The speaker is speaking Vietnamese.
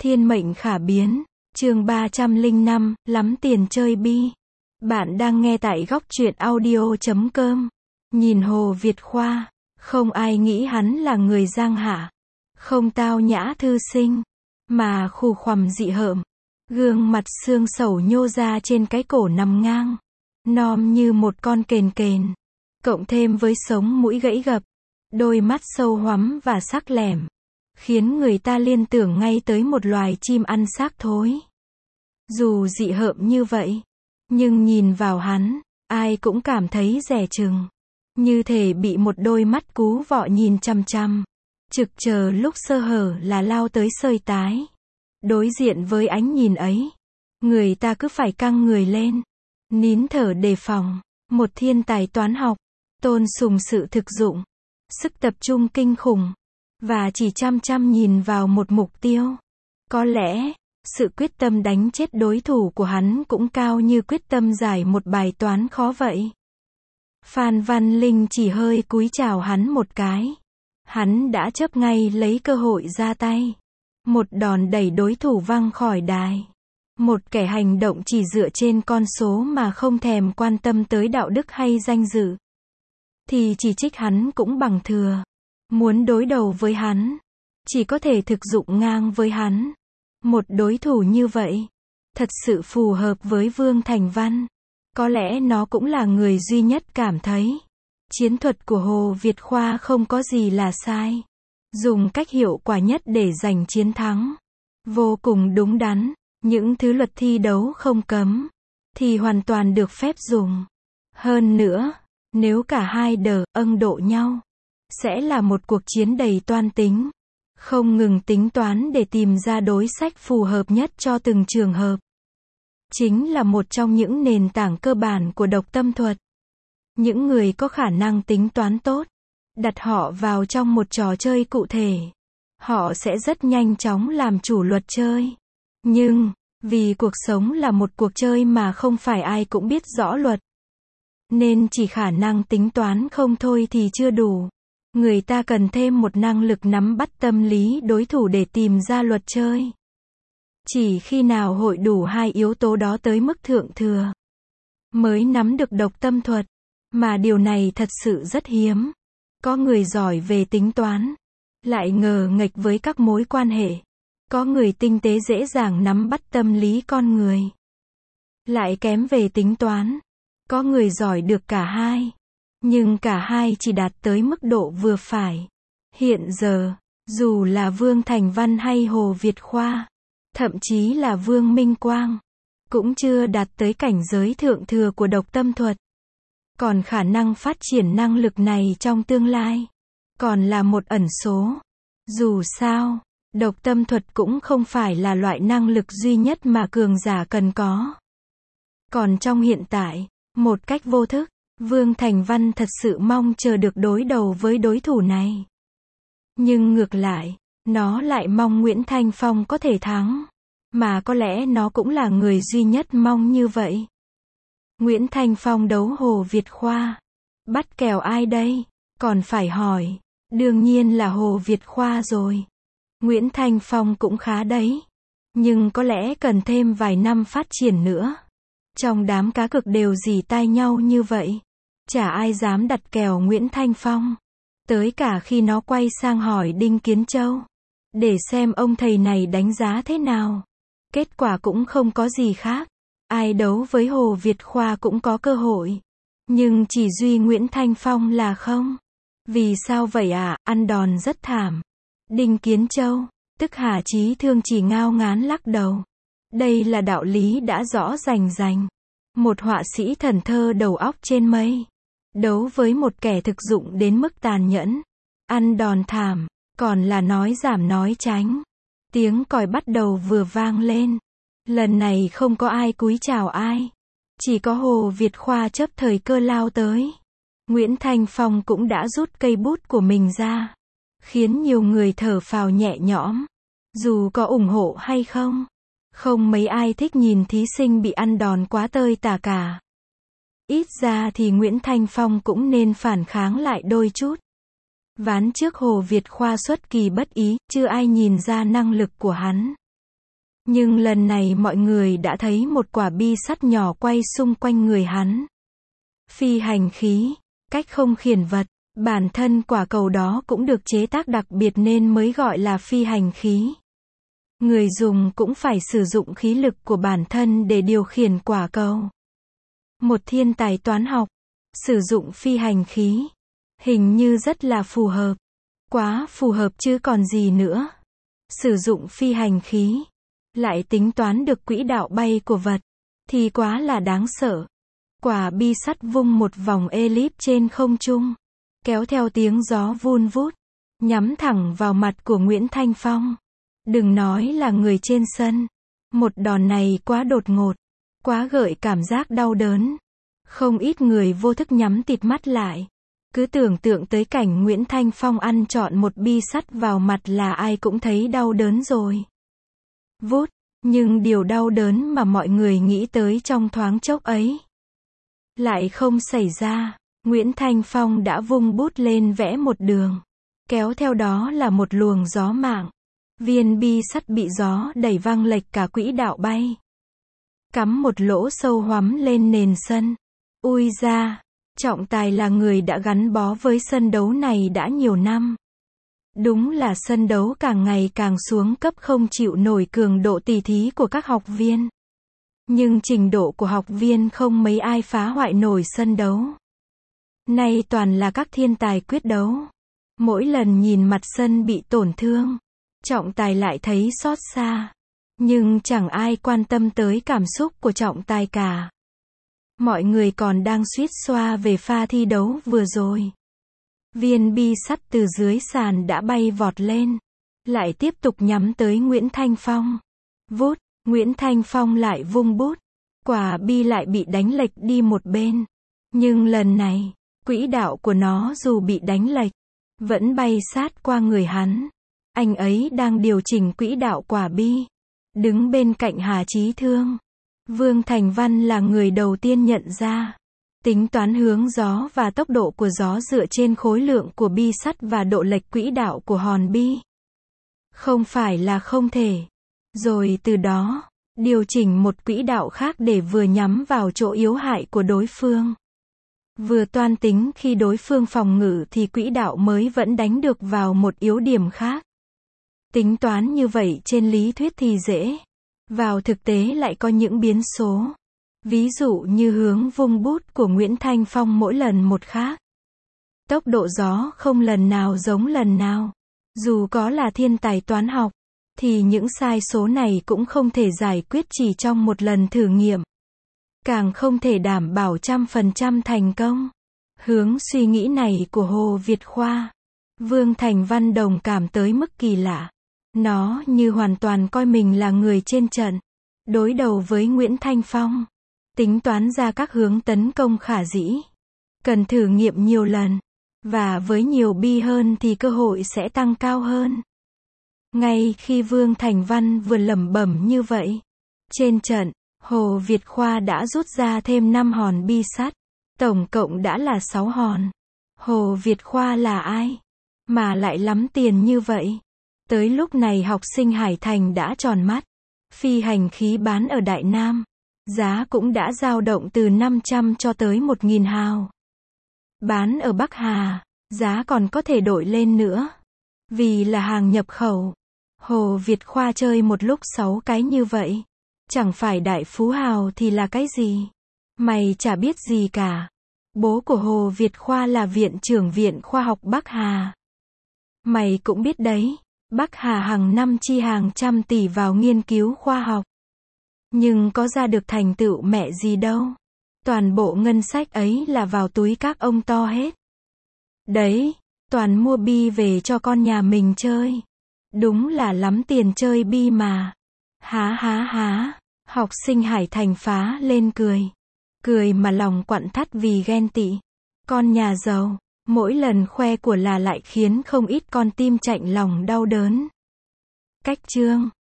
Thiên mệnh khả biến, chương 305, lắm tiền chơi bi. Bạn đang nghe tại góc truyện audio.com. Nhìn Hồ Việt Khoa, không ai nghĩ hắn là người giang hạ, không tao nhã thư sinh, mà khù khoằm dị hợm. Gương mặt xương sầu nhô ra trên cái cổ nằm ngang, nom như một con kền kền, cộng thêm với sống mũi gãy gập, đôi mắt sâu hoắm và sắc lẻm, khiến người ta liên tưởng ngay tới một loài chim ăn xác thối. Dù dị hợm như vậy, nhưng nhìn vào hắn, ai cũng cảm thấy dè chừng, như thể bị một đôi mắt cú vọ nhìn chằm chằm, trực chờ lúc sơ hở là lao tới sơi tái. Đối diện với ánh nhìn ấy, người ta cứ phải căng người lên, nín thở đề phòng. Một thiên tài toán học, tôn sùng sự thực dụng, sức tập trung kinh khủng, và chỉ chăm chăm nhìn vào một mục tiêu. Có lẽ, sự quyết tâm đánh chết đối thủ của hắn cũng cao như quyết tâm giải một bài toán khó vậy. Phan Văn Linh chỉ hơi cúi chào hắn một cái. Hắn đã chớp ngay lấy cơ hội ra tay. Một đòn đẩy đối thủ văng khỏi đài. Một kẻ hành động chỉ dựa trên con số mà không thèm quan tâm tới đạo đức hay danh dự, thì chỉ trích hắn cũng bằng thừa. Muốn đối đầu với hắn, chỉ có thể thực dụng ngang với hắn. Một đối thủ như vậy, thật sự phù hợp với Vương Thành Văn. Có lẽ nó cũng là người duy nhất cảm thấy chiến thuật của Hồ Việt Khoa không có gì là sai. Dùng cách hiệu quả nhất để giành chiến thắng. Vô cùng đúng đắn. Những thứ luật thi đấu không cấm, thì hoàn toàn được phép dùng. Hơn nữa, nếu cả hai âng độ nhau, sẽ là một cuộc chiến đầy toan tính. Không ngừng tính toán để tìm ra đối sách phù hợp nhất cho từng trường hợp. Chính là một trong những nền tảng cơ bản của độc tâm thuật. Những người có khả năng tính toán tốt, đặt họ vào trong một trò chơi cụ thể, họ sẽ rất nhanh chóng làm chủ luật chơi. Nhưng, vì cuộc sống là một cuộc chơi mà không phải ai cũng biết rõ luật, nên chỉ khả năng tính toán không thôi thì chưa đủ. Người ta cần thêm một năng lực nắm bắt tâm lý đối thủ để tìm ra luật chơi. Chỉ khi nào hội đủ hai yếu tố đó tới mức thượng thừa, mới nắm được độc tâm thuật. Mà điều này thật sự rất hiếm. Có người giỏi về tính toán, lại ngờ nghệch với các mối quan hệ. Có người tinh tế dễ dàng nắm bắt tâm lý con người, lại kém về tính toán. Có người giỏi được cả hai, nhưng cả hai chỉ đạt tới mức độ vừa phải. Hiện giờ, dù là Vương Thành Văn hay Hồ Việt Khoa, thậm chí là Vương Minh Quang, cũng chưa đạt tới cảnh giới thượng thừa của độc tâm thuật. Còn khả năng phát triển năng lực này trong tương lai, còn là một ẩn số. Dù sao, độc tâm thuật cũng không phải là loại năng lực duy nhất mà cường giả cần có. Còn trong hiện tại, một cách vô thức, Vương Thành Văn thật sự mong chờ được đối đầu với đối thủ này. Nhưng ngược lại, nó lại mong Nguyễn Thanh Phong có thể thắng. Mà có lẽ nó cũng là người duy nhất mong như vậy. Nguyễn Thanh Phong đấu Hồ Việt Khoa. Bắt kèo ai đây? Còn phải hỏi. Đương nhiên là Hồ Việt Khoa rồi. Nguyễn Thanh Phong cũng khá đấy. Nhưng có lẽ cần thêm vài năm phát triển nữa. Trong đám cá cược đều rỉ tai nhau như vậy, chả ai dám đặt kèo Nguyễn Thanh Phong. Tới cả khi nó quay sang hỏi Đinh Kiến Châu, để xem ông thầy này đánh giá thế nào. Kết quả cũng không có gì khác. Ai đấu với Hồ Việt Khoa cũng có cơ hội. Nhưng chỉ duy Nguyễn Thanh Phong là không. Vì sao vậy ạ? Ăn đòn rất thảm. Đinh Kiến Châu, tức Hà Chí Thương chỉ ngao ngán lắc đầu. Đây là đạo lý đã rõ rành rành. Một họa sĩ thần thơ đầu óc trên mây, đấu với một kẻ thực dụng đến mức tàn nhẫn. Ăn đòn thảm, còn là nói giảm nói tránh. Tiếng còi bắt đầu vừa vang lên. Lần này không có ai cúi chào ai. Chỉ có Hồ Việt Khoa chớp thời cơ lao tới. Nguyễn Thanh Phong cũng đã rút cây bút của mình ra, khiến nhiều người thở phào nhẹ nhõm. Dù có ủng hộ hay không, không mấy ai thích nhìn thí sinh bị ăn đòn quá tơi tả cả. Ít ra thì Nguyễn Thanh Phong cũng nên phản kháng lại đôi chút. Ván trước Hồ Việt Khoa xuất kỳ bất ý, chưa ai nhìn ra năng lực của hắn. Nhưng lần này mọi người đã thấy một quả bi sắt nhỏ quay xung quanh người hắn. Phi hành khí, cách không khiển vật, bản thân quả cầu đó cũng được chế tác đặc biệt nên mới gọi là phi hành khí. Người dùng cũng phải sử dụng khí lực của bản thân để điều khiển quả cầu. Một thiên tài toán học, sử dụng phi hành khí, hình như rất là phù hợp. Quá phù hợp chứ còn gì nữa. Sử dụng phi hành khí, lại tính toán được quỹ đạo bay của vật, thì quá là đáng sợ. Quả bi sắt vung một vòng elip trên không trung, kéo theo tiếng gió vun vút, nhắm thẳng vào mặt của Nguyễn Thanh Phong. Đừng nói là người trên sân. Một đòn này quá đột ngột, quá gợi cảm giác đau đớn. Không ít người vô thức nhắm tịt mắt lại. Cứ tưởng tượng tới cảnh Nguyễn Thanh Phong ăn trọn một bi sắt vào mặt là ai cũng thấy đau đớn rồi. Vút, nhưng điều đau đớn mà mọi người nghĩ tới trong thoáng chốc ấy lại không xảy ra. Nguyễn Thanh Phong đã vung bút lên vẽ một đường, kéo theo đó là một luồng gió mạng. Viên bi sắt bị gió đẩy văng lệch cả quỹ đạo bay, cắm một lỗ sâu hoắm lên nền sân. Ui da, Trọng Tài là người đã gắn bó với sân đấu này đã nhiều năm. Đúng là sân đấu càng ngày càng xuống cấp, không chịu nổi cường độ tỉ thí của các học viên. Nhưng trình độ của học viên không mấy ai phá hoại nổi sân đấu. Nay toàn là các thiên tài quyết đấu. Mỗi lần nhìn mặt sân bị tổn thương, Trọng Tài lại thấy xót xa. Nhưng chẳng ai quan tâm tới cảm xúc của Trọng Tài cả. Mọi người còn đang suýt xoa về pha thi đấu vừa rồi. Viên bi sắt từ dưới sàn đã bay vọt lên, lại tiếp tục nhắm tới Nguyễn Thanh Phong. Vút, Nguyễn Thanh Phong lại vung bút. Quả bi lại bị đánh lệch đi một bên. Nhưng lần này, quỹ đạo của nó dù bị đánh lệch, vẫn bay sát qua người hắn. Anh ấy đang điều chỉnh quỹ đạo quả bi. Đứng bên cạnh Hà Chí Thương, Vương Thành Văn là người đầu tiên nhận ra. Tính toán hướng gió và tốc độ của gió dựa trên khối lượng của bi sắt và độ lệch quỹ đạo của hòn bi. Không phải là không thể. Rồi từ đó, điều chỉnh một quỹ đạo khác để vừa nhắm vào chỗ yếu hại của đối phương. Vừa toan tính khi đối phương phòng ngự thì quỹ đạo mới vẫn đánh được vào một yếu điểm khác. Tính toán như vậy trên lý thuyết thì dễ. Vào thực tế lại có những biến số. Ví dụ như hướng vung bút của Nguyễn Thanh Phong mỗi lần một khác. Tốc độ gió không lần nào giống lần nào. Dù có là thiên tài toán học, thì những sai số này cũng không thể giải quyết chỉ trong một lần thử nghiệm. Càng không thể đảm bảo 100% thành công. Hướng suy nghĩ này của Hồ Việt Khoa, Vương Thành Văn đồng cảm tới mức kỳ lạ. Nó như hoàn toàn coi mình là người trên trận, đối đầu với Nguyễn Thanh Phong. Tính toán ra các hướng tấn công khả dĩ. Cần thử nghiệm nhiều lần. Và với nhiều bi hơn thì cơ hội sẽ tăng cao hơn. Ngay khi Vương Thành Văn vừa lẩm bẩm như vậy, trên trận, Hồ Việt Khoa đã rút ra thêm 5 hòn bi sắt. Tổng cộng đã là 6 hòn. Hồ Việt Khoa là ai? Mà lại lắm tiền như vậy? Tới lúc này học sinh Hải Thành đã tròn mắt. Phi hành khí bán ở Đại Nam, giá cũng đã dao động từ 500 cho tới 1.000 hào. Bán ở Bắc Hà, giá còn có thể đổi lên nữa. Vì là hàng nhập khẩu. Hồ Việt Khoa chơi một lúc 6 cái như vậy. Chẳng phải đại phú hào thì là cái gì? Mày chả biết gì cả. Bố của Hồ Việt Khoa là viện trưởng Viện Khoa học Bắc Hà. Mày cũng biết đấy, Bắc Hà hàng năm chi hàng trăm tỷ vào nghiên cứu khoa học. Nhưng có ra được thành tựu mẹ gì đâu. Toàn bộ ngân sách ấy là vào túi các ông to hết. Đấy, toàn mua bi về cho con nhà mình chơi. Đúng là lắm tiền chơi bi mà. Há há há, học sinh Hải Thành phá lên cười. Cười mà lòng quặn thắt vì ghen tị. Con nhà giàu, mỗi lần khoe của là lại khiến không ít con tim chạnh lòng đau đớn. Cách chương